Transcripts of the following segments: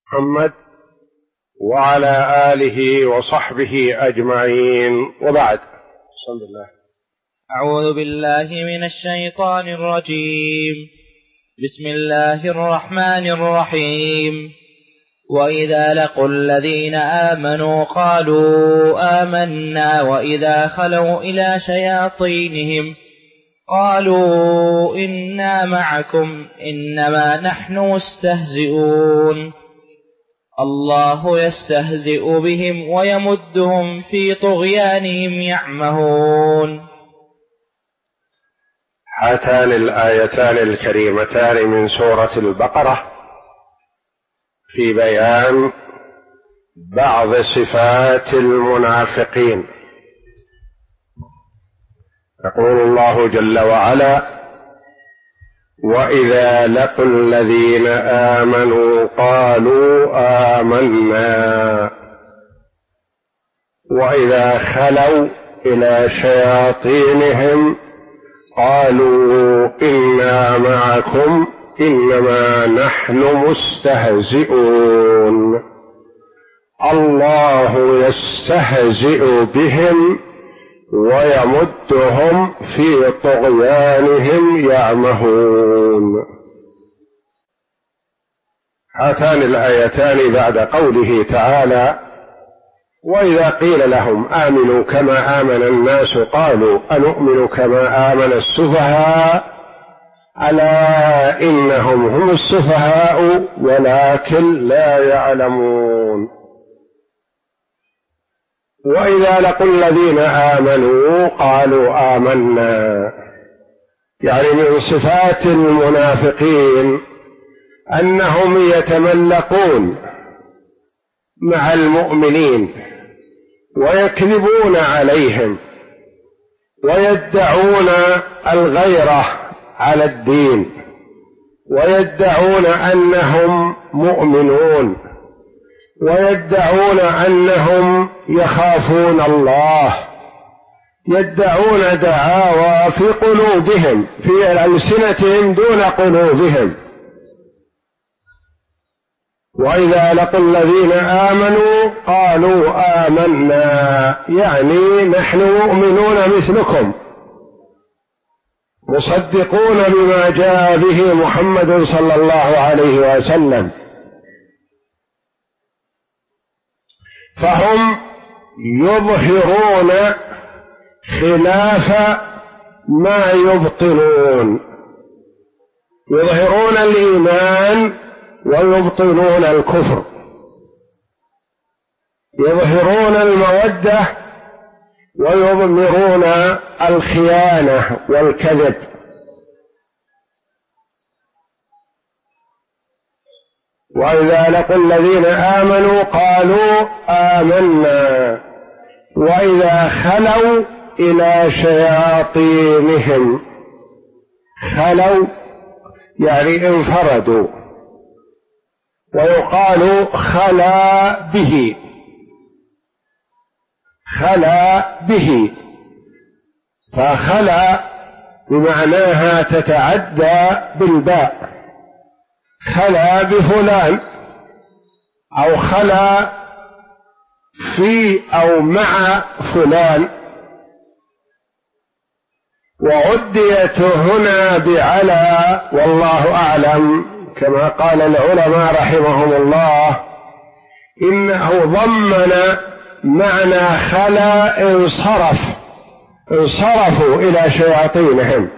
محمد وعلى آله وصحبه أجمعين، وبعد. بسم الله. أعوذ بالله من الشيطان الرجيم. بسم الله الرحمن الرحيم. وإذا لقوا الذين آمنوا قالوا آمنا وإذا خلوا إلى شياطينهم قالوا إنا معكم إنما نحن مستهزئون الله يستهزئ بهم ويمدهم في طغيانهم يعمهون. هاتان الآيتان الكريمتان من سورة البقرة في بيان بعض صفات المنافقين. يقول الله جل وعلا: وإذا لقوا الذين آمنوا قالوا آمنا وإذا خلوا إلى شياطينهم قالوا إنا معكم إنما نحن مستهزئون الله يستهزئ بهم ويمدهم في طغيانهم يعمهون. هاتان الآيتان بعد قوله تعالى: وإذا قيل لهم آمنوا كما آمن الناس قالوا أنؤمن كما آمن السفهاء ألا إنهم هم السفهاء ولكن لا يعلمون. وإذا لقوا الذين آمنوا قالوا آمنا، يعني من صفات المنافقين أنهم يتملقون مع المؤمنين ويكذبون عليهم ويدعون الغيرة على الدين ويدعون أنهم مؤمنون ويدعون أنهم يخافون الله، يدعون دعاوى في قلوبهم في ألسنتهم دون قلوبهم. وإذا لقوا الذين آمنوا قالوا آمنا، يعني نحن مؤمنون مثلكم مصدقون بما جاء به محمد صلى الله عليه وسلم. فهم يظهرون خلاف ما يبطنون، يظهرون الإيمان ويبطنون الكفر، يظهرون المودة ويضمرون الخيانة والكذب. وإذا لقوا الذين آمنوا قالوا آمنا وإذا خلوا إلى شياطينهم، خلوا يعني انفردوا، ويقال خلا به، خلا به، فخلا بمعناها تتعدى بالباء، خلا بفلان أو خلا في أو مع فلان. وعديت هنا بعلى والله أعلم، كما قال العلماء رحمهم الله إنه ضمن معنى خلا انصرفوا إلى شياطينهم،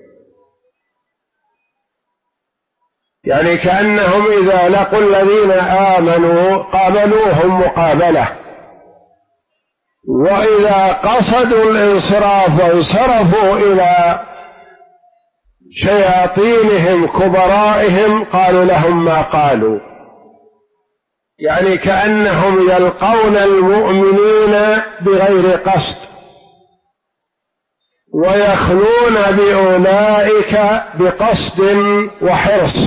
يعني كأنهم إذا لقوا الذين آمنوا قابلوهم مقابلة، وإذا قصدوا الانصراف وانصرفوا إلى شياطينهم كبرائهم قالوا لهم ما قالوا، يعني كأنهم يلقون المؤمنين بغير قصد ويخلون بأولئك بقصد وحرص.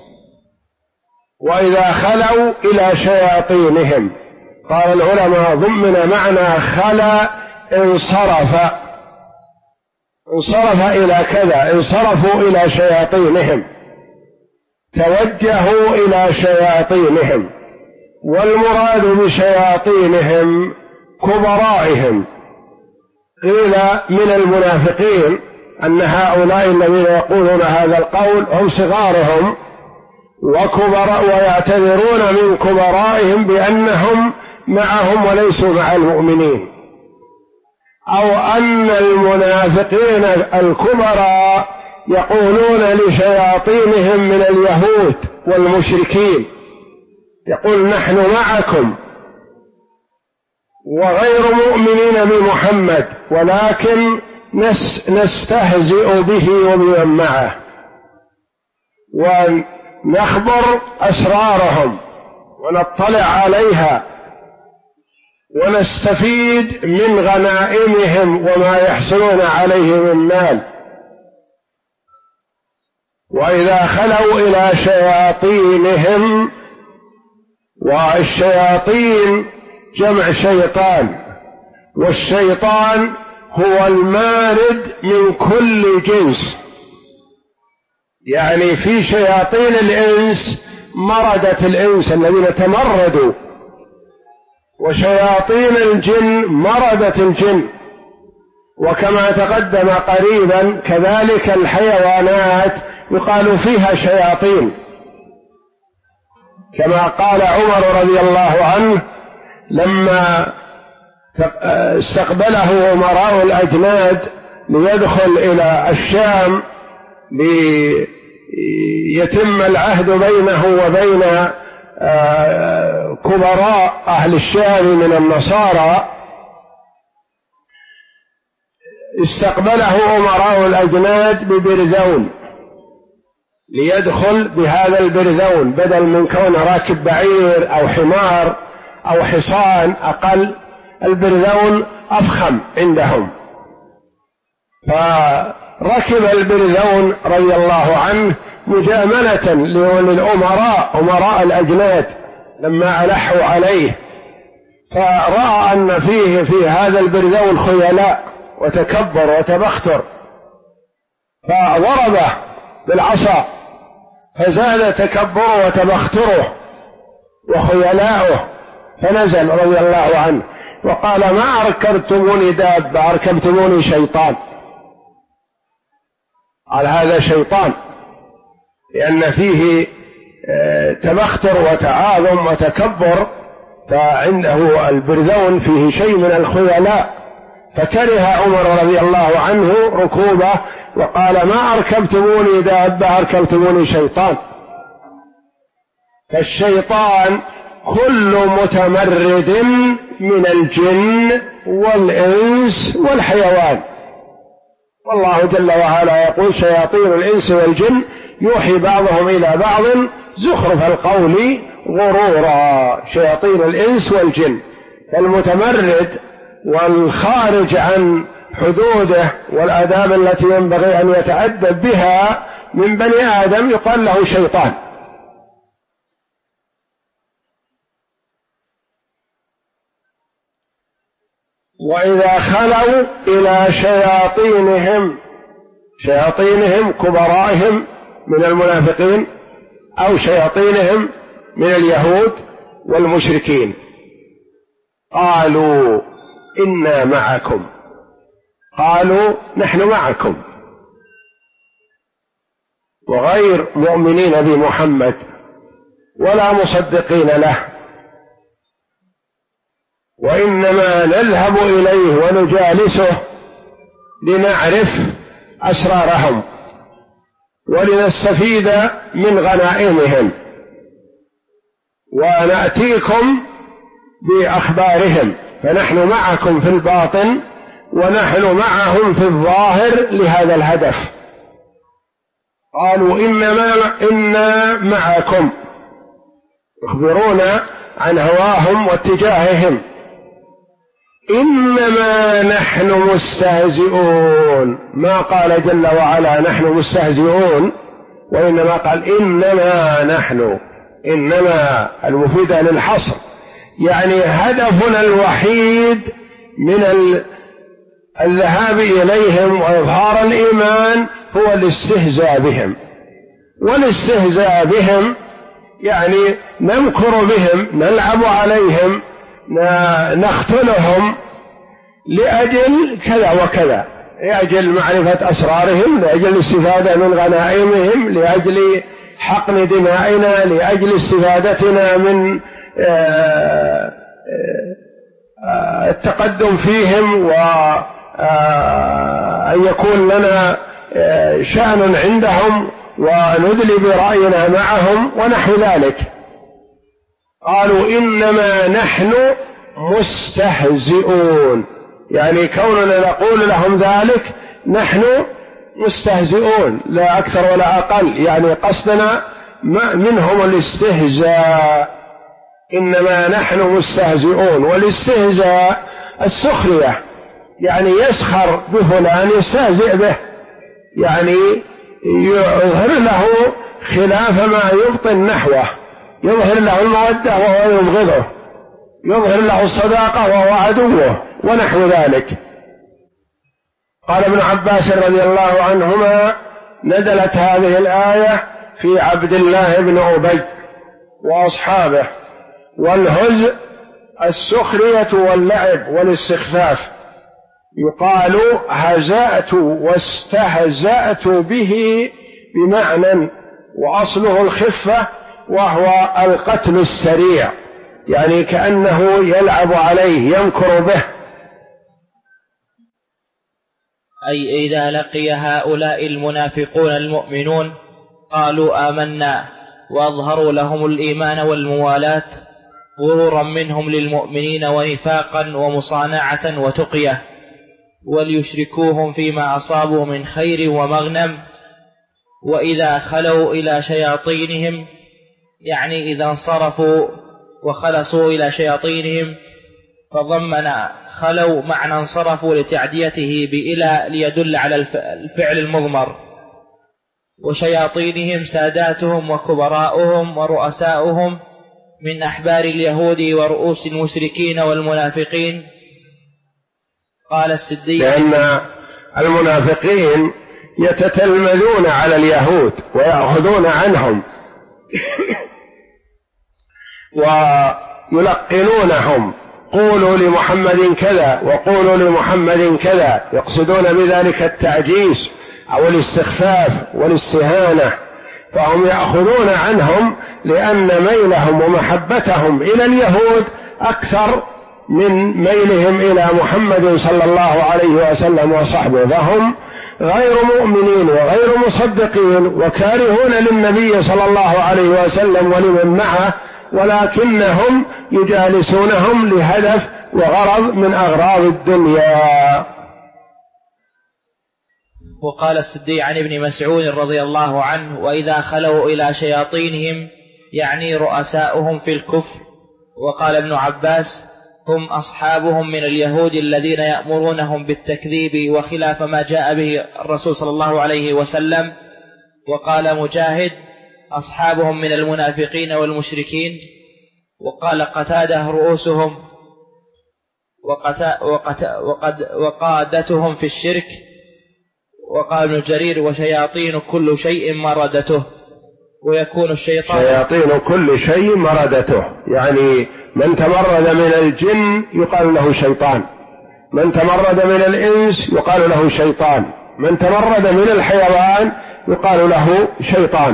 وإذا خلوا إلى شياطينهم، قال العلماء ضمن معنى خلا انصرف إلى كذا، انصرفوا إلى شياطينهم، توجهوا إلى شياطينهم، والمراد بشياطينهم كبرائهم. قيل من المنافقين أن هؤلاء الذين يقولون هذا القول هم صغارهم ويعتذرون من كبرائهم بأنهم معهم وليسوا مع المؤمنين، أو أن المنافقين الكبراء يقولون لشياطينهم من اليهود والمشركين، يقول نحن معكم وغير مؤمنين بمحمد ولكن نستهزئ به وبمن معه ونخبر أسرارهم ونطلع عليها ونستفيد من غنائمهم وما يحصلون عليه من مال. وإذا خلوا إلى شياطينهم، والشياطين جمع شيطان، والشيطان هو المارد من كل جنس، يعني في شياطين الإنس مردة الإنس الذين تمردوا، وشياطين الجن مردة الجن، وكما تقدم قريبا كذلك الحيوانات يقال فيها شياطين، كما قال عمر رضي الله عنه لما استقبله أمراء الأجناد ليدخل إلى الشام ليتم العهد بينه وبين كبراء أهل الشام من النصارى، استقبله أمراء الأجناد ببرذون ليدخل بهذا البرذون، بدل من كون راكب بعير أو حمار أو حصان أقل، البرذون أفخم عندهم، فركب البرذون رضي الله عنه مجاملة للأمراء أمراء الأجناد لما ألحوا عليه، فرأى أن فيه في هذا البرذون خيلاء وتكبر وتبختر، فضربه بالعصا فزاد تكبره وتبختره وخيلاؤه، فنزل رضي الله عنه وقال ما أركبتموني دابة أركبتموني شيطان. قال هذا شيطان، لأن فيه تبختر وتعاظم وتكبر، فعنده البرذون فيه شيء من الخيلاء، فكره عمر رضي الله عنه ركوبه وقال ما أركبتموني دابة أركبتموني شيطان. فالشيطان كل متمرد من الجن والإنس والحيوان، والله جل وعلا يقول شياطين الإنس والجن يوحي بعضهم إلى بعض زخرف القول غرورا، شياطين الإنس والجن. فالمتمرد والخارج عن حدوده والآداب التي ينبغي أن يتأدب بها من بني آدم يقال له شيطان. وإذا خلوا إلى شياطينهم كبرائهم من المنافقين أو شياطينهم من اليهود والمشركين قالوا إنا معكم، قالوا نحن معكم، وغير مؤمنين بمحمد ولا مصدقين له، وإنما نذهب إليه ونجالسه لنعرف أسرارهم ولنستفيد من غنائمهم ونأتيكم بأخبارهم، فنحن معكم في الباطن ونحن معهم في الظاهر لهذا الهدف. قالوا إنا معكم، يخبرون عن هواهم واتجاههم. إنما نحن مستهزئون، ما قال جل وعلا نحن مستهزئون، وإنما قال إنما نحن، إنما المفيدة للحصر، يعني هدفنا الوحيد من الذهاب إليهم وإظهار الإيمان هو الاستهزاء بهم، والاستهزاء بهم يعني نمكر بهم، نلعب عليهم، نختلهم لأجل كذا وكذا، لأجل معرفة أسرارهم، لأجل الاستفادة من غنائمهم، لأجل حقن دمائنا، لأجل استفادتنا من التقدم فيهم، وأن يكون لنا شأن عندهم وندلي برأينا معهم ونحو ذلك. قالوا إنما نحن مستهزئون، يعني كوننا نقول لهم ذلك نحن مستهزئون لا أكثر ولا أقل، يعني قصدنا منهم الاستهزاء. إنما نحن مستهزئون، والاستهزاء السخرية، يعني يسخر بفلان، يستهزئ به، يعني يظهر له خلاف ما يبطن نحوه، يظهر له المودة وهو يبغضه، يظهر له الصداقة وهو عدوه ونحو ذلك. قال ابن عباس رضي الله عنهما: نزلت هذه الآية في عبد الله بن أبي وأصحابه. والهزء السخرية واللعب والاستخفاف، يقال هزأت واستهزأت به بمعنى، وأصله الخفة وهو القتل السريع، يعني كأنه يلعب عليه، يمكر به. أي إذا لقي هؤلاء المنافقون المؤمنون قالوا آمنا، وأظهروا لهم الإيمان والموالاة غرورا منهم للمؤمنين ونفاقا ومصانعة وتقية، وليشركوهم فيما أصابوا من خير ومغنم. وإذا خلوا إلى شياطينهم، يعني إذا انصرفوا وخلصوا إلى شياطينهم، فضمن خلوا معنى انصرفوا لتعديته بإلى ليدل على الفعل المضمر. وشياطينهم ساداتهم وكبراؤهم ورؤساؤهم من أحبار اليهود ورؤوس المشركين والمنافقين. قال السدي: لأن المنافقين يتتلمذون على اليهود ويأخذون عنهم ويلقنونهم: قولوا لمحمد كذا وقولوا لمحمد كذا، يقصدون بذلك التعجيز أو الاستخفاف والاستهانة. فهم يأخذون عنهم لأن ميلهم ومحبتهم إلى اليهود أكثر من ميلهم إلى محمد صلى الله عليه وسلم وصحبه، فهم غير مؤمنين وغير مصدقين وكارهون للنبي صلى الله عليه وسلم ولمن معه، ولكنهم يجالسونهم لهدف وغرض من أغراض الدنيا. وقال السدي عن ابن مسعود رضي الله عنه: وإذا خلوا إلى شياطينهم، يعني رؤساؤهم في الكفر. وقال ابن عباس: هم أصحابهم من اليهود الذين يأمرونهم بالتكذيب وخلاف ما جاء به الرسول صلى الله عليه وسلم. وقال مجاهد: أصحابهم من المنافقين والمشركين. وقال قتادة: رؤوسهم وقادتهم في الشرك. وقال ابن جرير: وشياطين كل شيء مردته. ويكون الشيطان شياطين كل شيء مردته، يعني من تمرد من الجن يقال له شيطان، من تمرد من الإنس يقال له شيطان، من تمرد من الحيوان يقال له شيطان.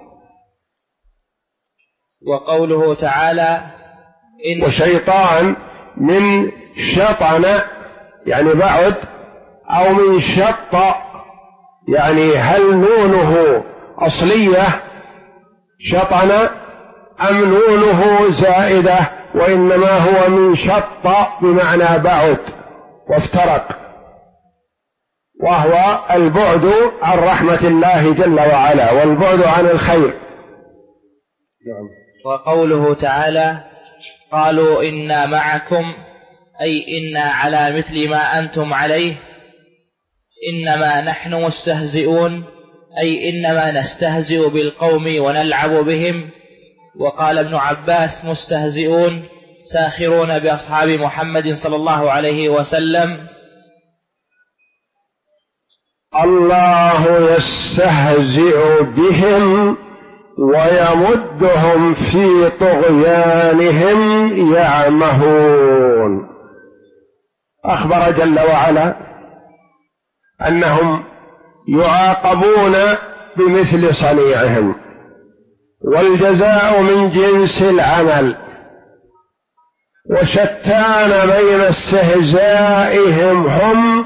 وقوله تعالى: وشيطان من شطن يعني بعد، أو من شط، يعني هل نونه أصلية شطن أم نونه زائدة، وإنما هو من شط بمعنى بعد وافترق، وهو البعد عن رحمة الله جل وعلا والبعد عن الخير. وقوله تعالى: قالوا إنا معكم، أي إنا على مثل ما أنتم عليه، إنما نحن مستهزئون، أي إنما نستهزئ بالقوم ونلعب بهم. وقال ابن عباس: مستهزئون ساخرون بأصحاب محمد صلى الله عليه وسلم. الله يستهزئ بهم ويمدهم في طغيانهم يعمهون. أخبر جل وعلا أنهم يعاقبون بمثل صنيعهم، والجزاء من جنس العمل، وشتان بين استهزائهم هم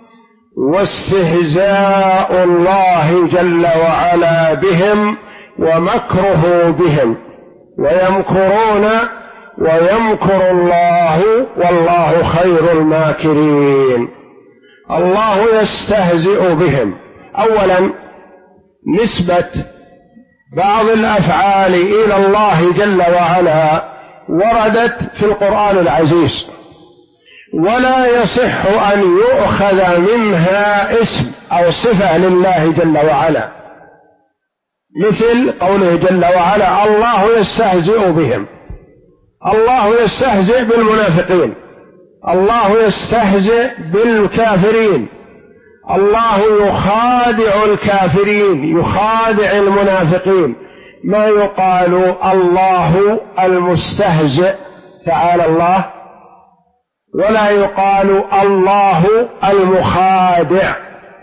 واستهزاء الله جل وعلا بهم ومكره بهم، ويمكرون ويمكر الله والله خير الماكرين. الله يستهزئ بهم. أولا، نسبة بعض الأفعال إلى الله جل وعلا وردت في القرآن العزيز، ولا يصح أن يؤخذ منها اسم أو صفة لله جل وعلا، مثل قوله جل وعلا: الله يستهزئ بهم. الله يستهزئ بالمنافقين، الله يستهزئ بالكافرين، الله يخادع الكافرين، يخادع المنافقين. ما يقال الله المستهزئ تعالى الله، ولا يقال الله المخادع.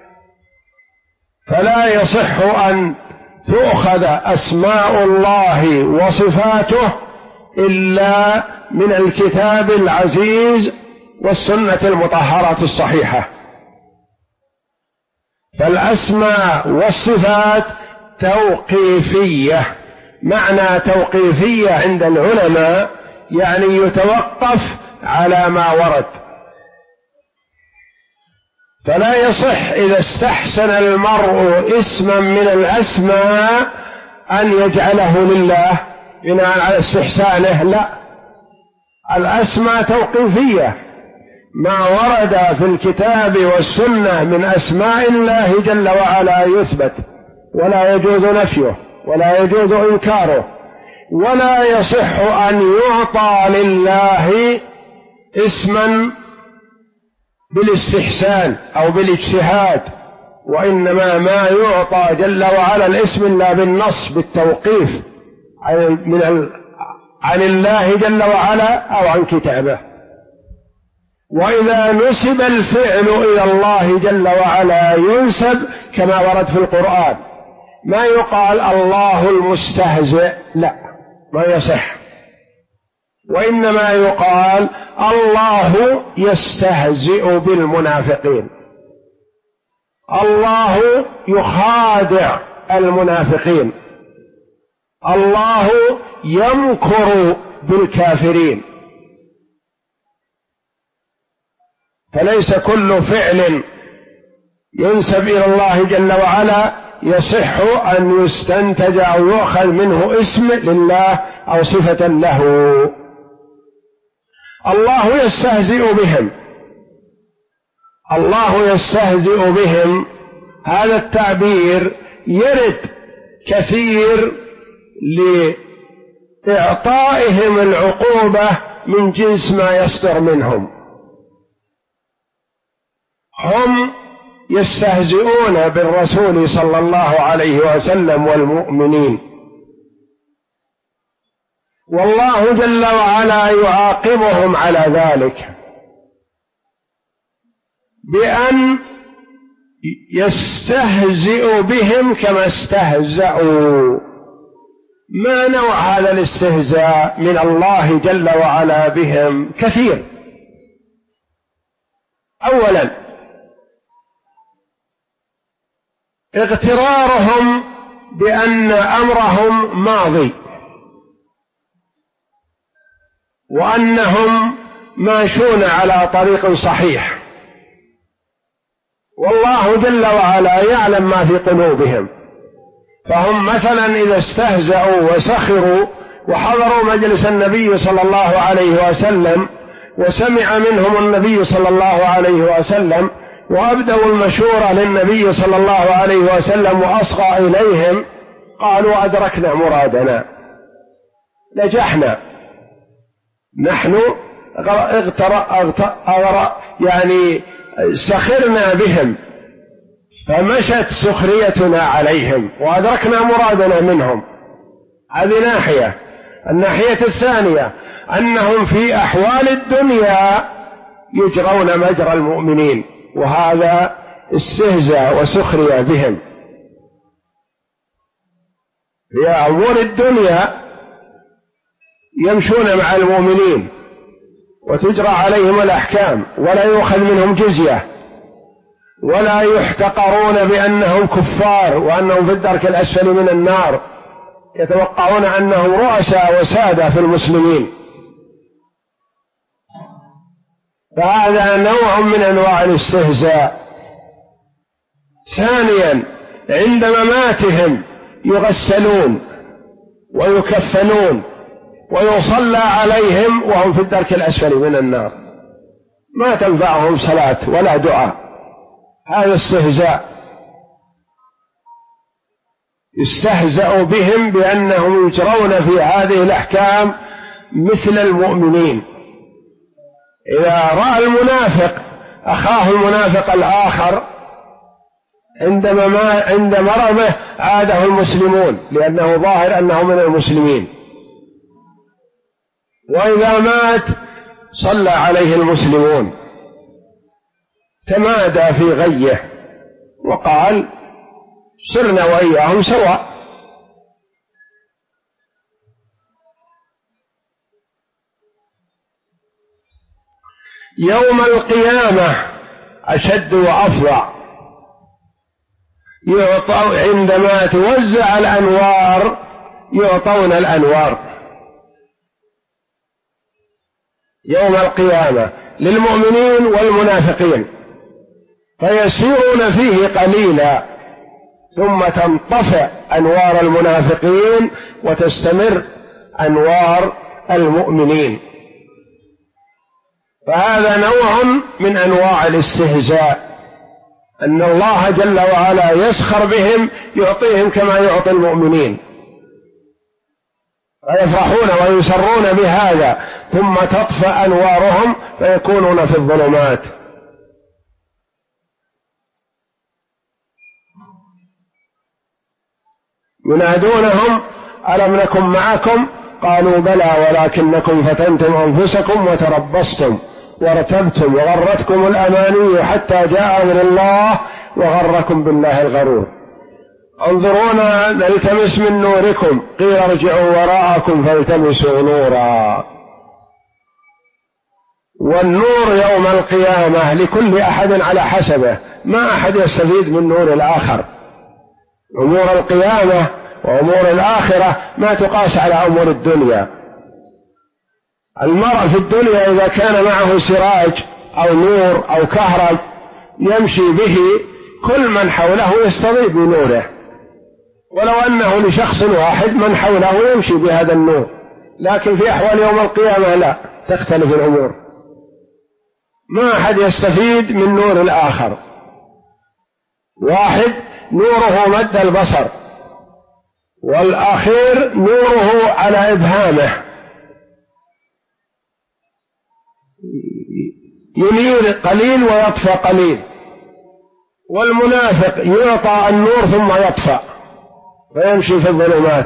فلا يصح أن تؤخذ أسماء الله وصفاته إلا من الكتاب العزيز والسنة المطهرة الصحيحة. فالأسماء والصفات توقيفية. معنى توقيفية عند العلماء يعني يتوقف على ما ورد. فلا يصح إذا استحسن المرء اسما من الأسماء أن يجعله لله بناء على استحسانه، لا، الأسماء توقيفية. ما ورد في الكتاب والسنة من أسماء الله جل وعلا يثبت، ولا يجوز نفيه ولا يجوز إنكاره. ولا يصح أن يعطى لله اسما بالاستحسان أو بالاجتهاد، وإنما ما يعطى جل وعلا الاسم إلا بالنص، بالتوقيف عن الله جل وعلا أو عن كتابه. وإذا نسب الفعل إلى الله جل وعلا ينسب كما ورد في القرآن. ما يقال الله المستهزئ، لا، ما يصح، وإنما يقال الله يستهزئ بالمنافقين، الله يخادع المنافقين، الله يمكر بالكافرين. فليس كل فعل ينسب إلى الله جل وعلا يصح أن يستنتج أو يؤخذ منه اسم لله أو صفة له. الله يستهزئ بهم، الله يستهزئ بهم، هذا التعبير يرد كثير لإعطائهم العقوبة من جنس ما يصدر منهم. هم يستهزئون بالرسول صلى الله عليه وسلم والمؤمنين، والله جل وعلا يعاقبهم على ذلك بأن يستهزئ بهم كما استهزأوا. ما نوع هذا الاستهزاء من الله جل وعلا بهم؟ كثير. أولا، اغترارهم بأن أمرهم ماضي، وأنهم ماشون على طريق صحيح، والله جل وعلا يعلم ما في قلوبهم. فهم مثلا إذا استهزأوا وسخروا وحضروا مجلس النبي صلى الله عليه وسلم وسمع منهم النبي صلى الله عليه وسلم وأبدوا المشورة للنبي صلى الله عليه وسلم وأصغى إليهم، قالوا: أدركنا مرادنا، نجحنا، نحن يعني سخرنا بهم، فمشت سخريتنا عليهم وأدركنا مرادنا منهم. هذه ناحية. الناحية الثانية أنهم في أحوال الدنيا يجرون مجرى المؤمنين، وهذا استهزاء وسخرية بهم. في أمور الدنيا يمشون مع المؤمنين وتجرى عليهم الأحكام، ولا يؤخذ منهم جزية، ولا يحتقرون بأنهم كفار وأنهم في الدرك الأسفل من النار، يتوقعون أنهم رؤساء وسادة في المسلمين. فهذا نوع من أنواع الاستهزاء. ثانيا عند مماتهم يغسلون ويكفنون ويصلى عليهم وهم في الدرك الأسفل من النار، ما تنفعهم صلاة ولا دعاء. هذا استهزاء، يستهزأ بهم بأنهم يجرون في هذه الأحكام مثل المؤمنين. إذا رأى المنافق أخاه المنافق الآخر عند مرضه عاده المسلمون لأنه ظاهر أنه من المسلمين، وإذا مات صلى عليه المسلمون، تمادى في غيه وقال صرنا وإياهم سواء. يوم القيامة أشد وأفظع، عندما توزع الأنوار يعطون الأنوار يوم القيامة للمؤمنين والمنافقين، فيسيرون فيه قليلا ثم تنطفئ أنوار المنافقين وتستمر أنوار المؤمنين. فهذا نوع من أنواع الاستهزاء، أن الله جل وعلا يسخر بهم يعطيهم كما يعطي المؤمنين، فيفرحون ويسرون بهذا، ثم تطفأ أنوارهم فيكونون في الظلمات. ينادونهم ألم نكن معكم قالوا بلى ولكنكم فتنتم أنفسكم وتربصتم وارتبتم وغرتكم الأماني حتى جاء أمر الله وغركم بالله الغرور. انظرونا نلتمس من نوركم قيل ارجعوا وراءكم فالتمسوا نورا. والنور يوم القيامة لكل أحد على حسبه، ما أحد يستفيد من نور الآخر. أمور القيامة وأمور الآخرة ما تقاس على أمور الدنيا. المرء في الدنيا إذا كان معه سراج أو نور أو كهرب يمشي به، كل من حوله يستضيء بنوره، ولو أنه لشخص واحد من حوله يمشي بهذا النور. لكن في أحوال يوم القيامة لا، تختلف الأمور، ما أحد يستفيد من نور الآخر. واحد نوره مد البصر، والأخير نوره على إبهامه، ينير قليل ويطفى قليل. والمنافق يعطى النور ثم يطفى ويمشي في الظلمات.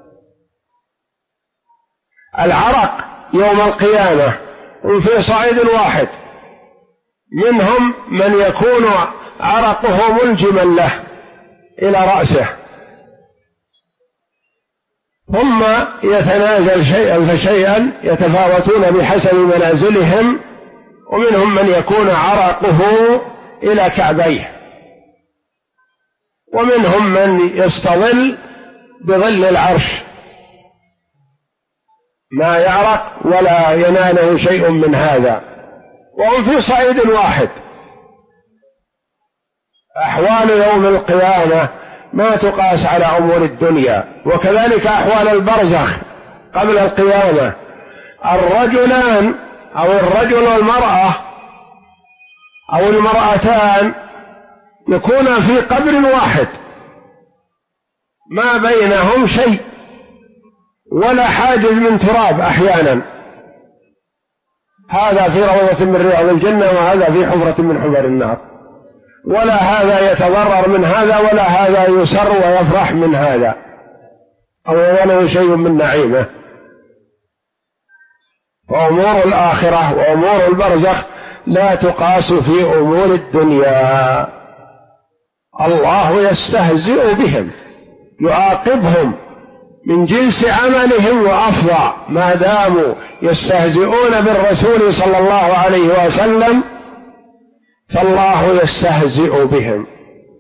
العرق يوم القيامة في صعيد واحد، منهم من يكون عرقه ملجما له إلى رأسه، ثم يتنازل شيئا فشيئا يتفاوتون بحسب منازلهم، ومنهم من يكون عرقه إلى كعبيه، ومنهم من يستظل بظل العرش ما يعرق ولا يناله شيء من هذا، وهم في صعيد واحد. أحوال يوم القيامة ما تقاس على أمور الدنيا. وكذلك أحوال البرزخ قبل القيامة، الرجلان أو الرجل والمرأة أو المرأتان يكون في قبر واحد ما بينهم شيء ولا حاجز من تراب، أحيانا هذا في روضة من رياض الجنة وهذا في حفرة من حفر النار، ولا هذا يتضرر من هذا ولا هذا يسر ويفرح من هذا. أو يناله شيء من نعيمه. وأمور الآخرة وأمور البرزخ لا تقاس في أمور الدنيا. الله يستهزئ بهم يعاقبهم من جنس عملهم وأفظع ما داموا يستهزئون بالرسول صلى الله عليه وسلم، فالله يستهزئ بهم.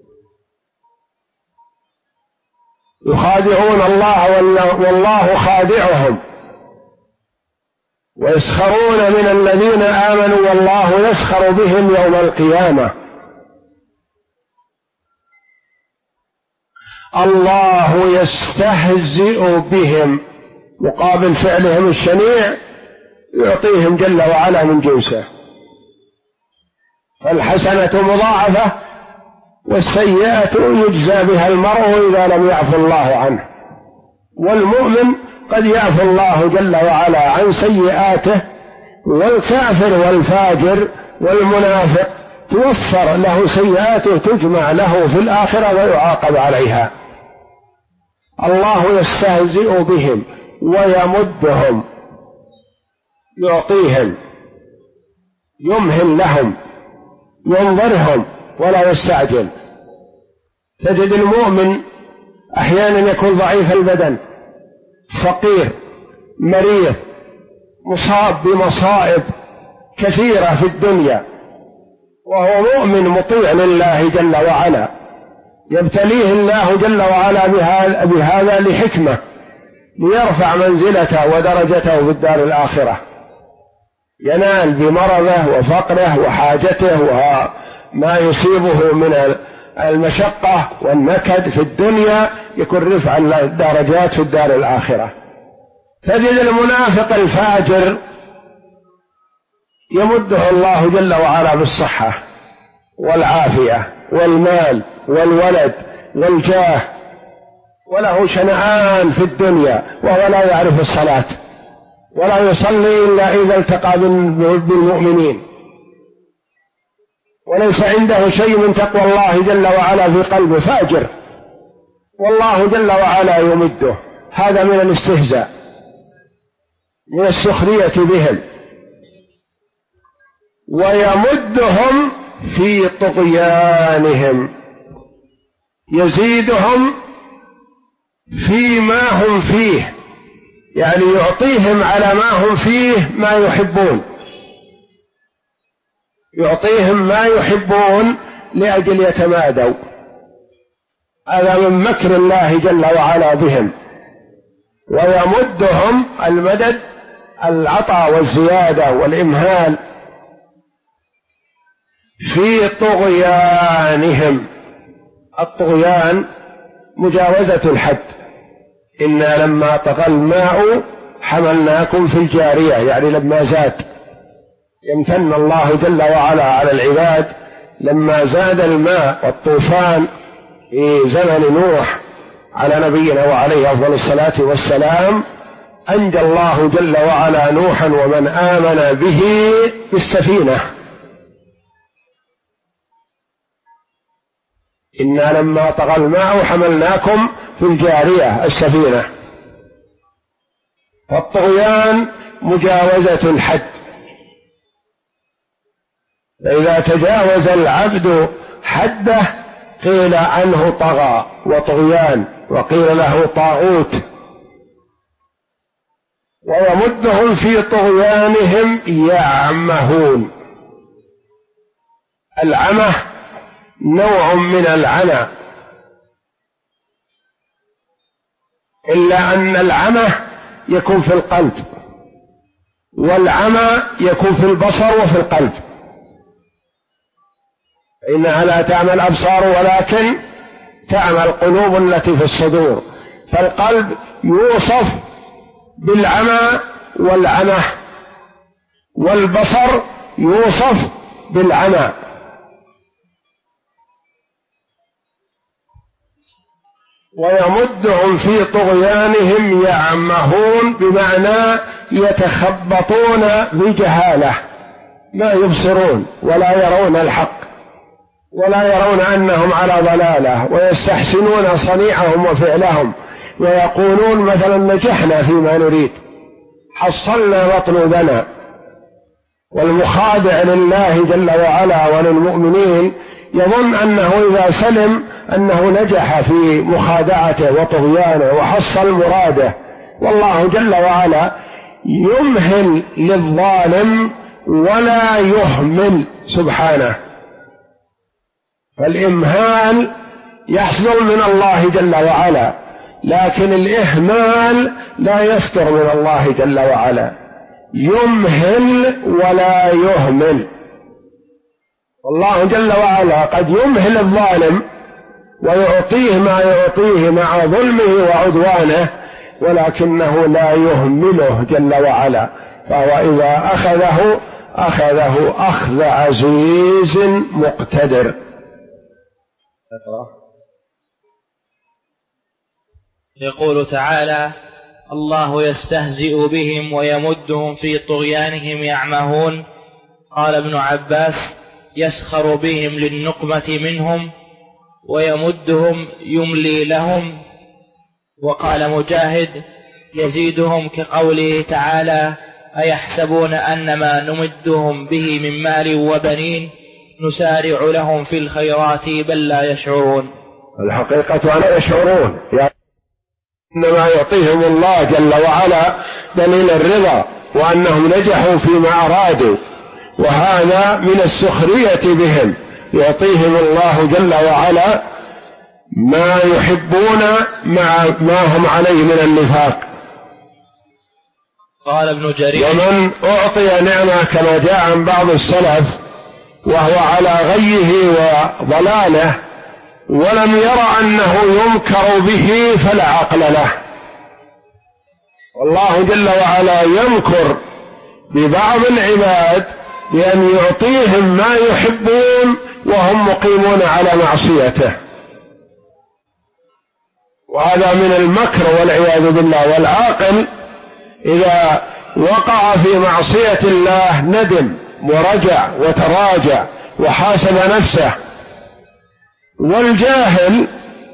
يخادعون الله والله خادعهم، ويسخرون من الذين آمنوا والله يسخر بهم يوم القيامة. الله يستهزئ بهم مقابل فعلهم الشنيع يعطيهم جل وعلا من جنسه، فالحسنة مضاعفة والسيئة يجزى بها المرء إذا لم يعفو الله عنه. والمؤمن قد يعفو الله جل وعلا عن سيئاته، والكافر والفاجر والمنافق توفر له سيئاته تجمع له في الآخرة ويعاقب عليها. الله يستهزئ بهم ويمدهم، يعطيهم، يمهل لهم، ينظرهم ولا يستعجل. تجد المؤمن أحيانا يكون ضعيف البدن، فقير، مريض، مصاب بمصائب كثيرة في الدنيا، وهو مؤمن مطيع لله جل وعلا، يبتليه الله جل وعلا بهذا لحكمة، ليرفع منزلته ودرجته في الدار الآخرة، ينال بمرضه وفقره وحاجته وما يصيبه من المشقة والنكد في الدنيا، يكون رفع الدرجات في الدار الآخرة. تجد المنافق الفاجر يمده الله جل وعلا بالصحة والعافية والمال والولد والجاه، وله شنعان في الدنيا وهو لا يعرف الصلاة ولا يصلي إلا إذا التقى بالمؤمنين، وليس عنده شيء من تقوى الله جل وعلا في قلبه، فاجر، والله جل وعلا يمده. هذا من الاستهزاء، من السخرية بهم. ويمدهم في طغيانهم، يزيدهم فيما هم فيه، يعني يعطيهم على ما هم فيه ما يحبون، يعطيهم ما يحبون لأجل يتمادوا. هذا من مكر الله جل وعلا بهم. ويمدهم المدد العطاء والزيادة والإمهال في طغيانهم. الطغيان مجاوزة الحد. إنا لما طغى الماء حملناكم في الجارية، يعني لما زاد. يمتن الله جل وعلا على العباد لما زاد الماء والطوفان في زمن نوح على نبينا وعليه أفضل الصلاة والسلام، أنجى الله جل وعلا نوحا ومن آمن به بالسفينة. إنا لما طغى الماء حملناكم في الجارية السفينة. فالطغيان مجاوزة الحد، فإذا تجاوز العبد حده قيل عنه طغى وطغيان، وقيل له طاغوت. ويمدهم في طغيانهم يعمهون. العمه نوع من العمى، إلا أن العمى يكون في القلب، والعمى يكون في البصر وفي القلب. إنها لا تعمى الأبصار ولكن تعمى القلوب التي في الصدور. فالقلب يوصف بالعمى والعمى، والبصر يوصف بالعمى. ويمدهم في طغيانهم يعمهون، بمعنى يتخبطون بجهالة، ما يبصرون ولا يرون الحق ولا يرون أنهم على ضلالة، ويستحسنون صنيعهم وفعلهم، ويقولون مثلا نجحنا فيما نريد، حصلنا مطلوبنا. والمخادع لله جل وعلا وللمؤمنين يظن أنه إذا سلم أنه نجح في مخادعته وطغيانه وحصل مراده، والله جل وعلا يمهل للظالم ولا يهمل سبحانه. فالإمهال يحصل من الله جل وعلا، لكن الإهمال لا يصدر من الله جل وعلا، يمهل ولا يهمل. والله جل وعلا قد يمهل الظالم ويعطيه ما يعطيه مع ظلمه وعدوانه، ولكنه لا يهمله جل وعلا، فهو إذا أخذه أخذ عزيز مقتدر. يقول تعالى: الله يستهزئ بهم ويمدهم في طغيانهم يعمهون. قال ابن عباس: يسخر بهم للنقمة منهم، ويمدهم يملي لهم. وقال مجاهد: يزيدهم كقوله تعالى: أيحسبون أن ما نمدهم به من مال وبنين نسارع لهم في الخيرات بل لا يشعرون. الحقيقة لا يشعرون، إنما يعطيهم الله جل وعلا دليل الرضا وأنهم نجحوا فيما أرادوا، وهذا من السخرية بهم. يعطيهم الله جل وعلا ما يحبون مع ما هم عليه من النفاق. قال ابن جرير: ومن أعطي نعمة كما جاء عن بعض السلف وهو على غيه وضلاله ولم ير أنه يمكر به فلا عقل له. والله جل وعلا يمكر ببعض العباد بأن يعطيهم ما يحبون وهم مقيمون على معصيته، وهذا من المكر والعياذ بالله. والعاقل إذا وقع في معصية الله ندم ورجع وتراجع وحاسب نفسه، والجاهل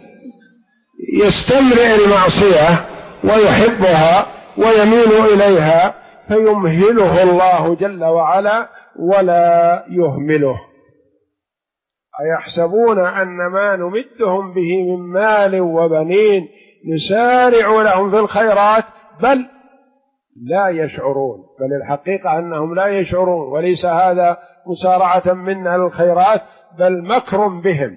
يستمرئ المعصية ويحبها ويميل إليها فيمهله الله جل وعلا ولا يهمله. أيحسبون أن ما نمدهم به من مال وبنين نسارع لهم في الخيرات بل لا يشعرون. بل الحقيقة أنهم لا يشعرون، وليس هذا مسارعة منا للخيرات بل مكر بهم.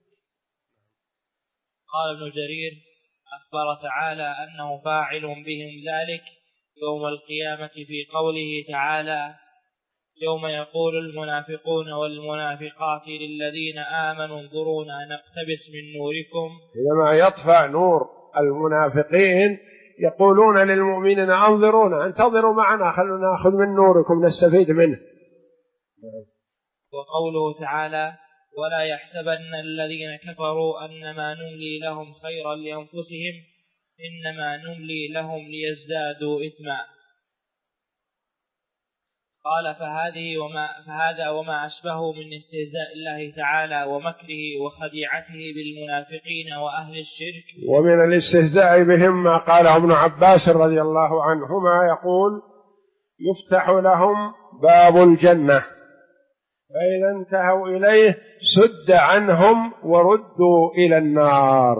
قال ابن جرير: أخبر تعالى أنه فاعل بهم ذلك يوم القيامة في قوله تعالى: يوم يقول المنافقون والمنافقات للذين آمنوا انظرونا نقتبس من نوركم. عندما يطفأ نور المنافقين يقولون للمؤمنين انظرونا، انتظروا معنا، خلونا نأخذ من نوركم نستفيد منه. وقوله تعالى: ولا يحسبن الذين كفروا أنما نملي لهم خيرا لأنفسهم إنما نملي لهم ليزدادوا إثما. قال: فهذا وما أشبهه من استهزاء الله تعالى ومكره وخديعته بالمنافقين وأهل الشرك. ومن الاستهزاء بهم ما قاله ابن عباس رضي الله عنهما، يقول: يفتح لهم باب الجنة فإذا انتهوا إليه سد عنهم وردوا إلى النار.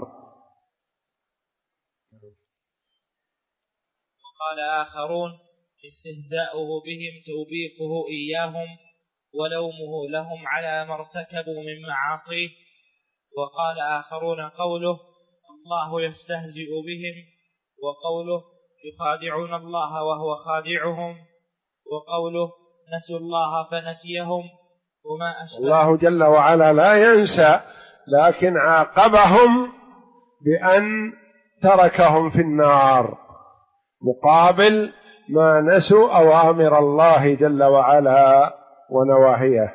وقال آخرون: استهزاؤه بهم توبيخه إياهم ولومه لهم على ما ارتكبوا من معاصيه. وقال آخرون: قوله الله يستهزئ بهم، وقوله يخادعون الله وهو خادعهم، وقوله نسوا الله فنسيهم. وما أشبه الله جل وعلا لا ينسى، لكن عاقبهم بأن تركهم في النار مقابل ما نسوا أوامر الله جل وعلا ونواهيه.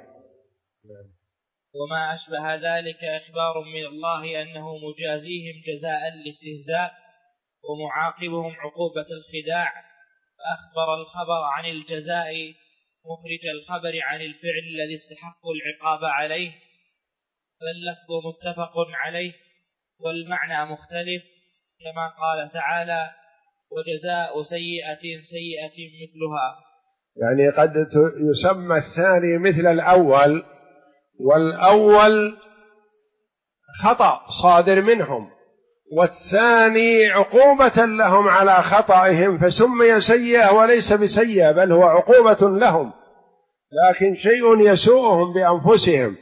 وما أشبه ذلك إخبار من الله أنه مجازيهم جزاء الاستهزاء ومعاقبهم عقوبة الخداع، فأخبر الخبر عن الجزاء مخرج الخبر عن الفعل الذي استحق العقاب عليه، فاللفظ متفق عليه والمعنى مختلف، كما قال تعالى وجزاء سيئة سيئة مثلها. يعني قد يسمى الثاني مثل الأول، والأول خطأ صادر منهم، والثاني عقوبة لهم على خطئهم، فسمي سيئة وليس بسيئة، بل هو عقوبة لهم، لكن شيء يسوءهم بأنفسهم.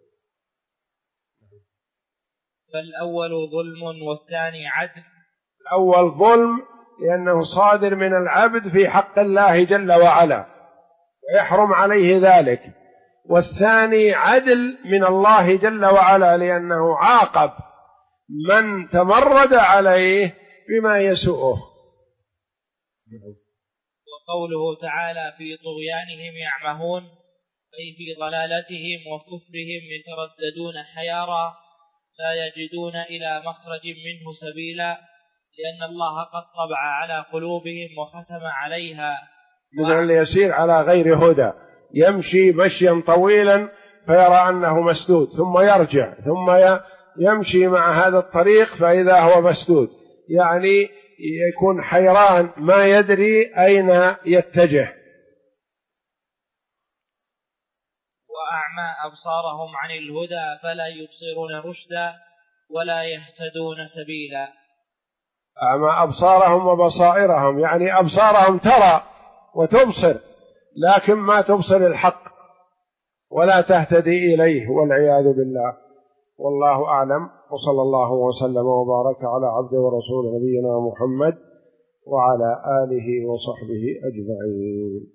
فالأول ظلم والثاني عدل. الأول ظلم لأنه صادر من العبد في حق الله جل وعلا ويحرم عليه ذلك، والثاني عدل من الله جل وعلا لأنه عاقب من تمرد عليه بما يسوءه. وقوله تعالى في طغيانهم يعمهون أي في ضلالتهم وكفرهم يترددون حيارى لا يجدون إلى مخرج منه سبيلا، لأن الله قد طبع على قلوبهم وختم عليها. مثل اللي يسير على غير هدى، يمشي مشيا طويلا فيرى أنه مسدود، ثم يرجع، ثم يمشي مع هذا الطريق فإذا هو مسدود، يعني يكون حيران ما يدري أين يتجه. وأعمى أبصارهم عن الهدى فلا يبصرون رشدا ولا يهتدون سبيلا. أعمى أبصارهم وبصائرهم، يعني أبصارهم ترى وتبصر لكن ما تبصر الحق ولا تهتدي إليه والعياذ بالله. والله أعلم، وصلى الله وسلم وبارك على عبده ورسوله نبينا محمد وعلى آله وصحبه أجمعين.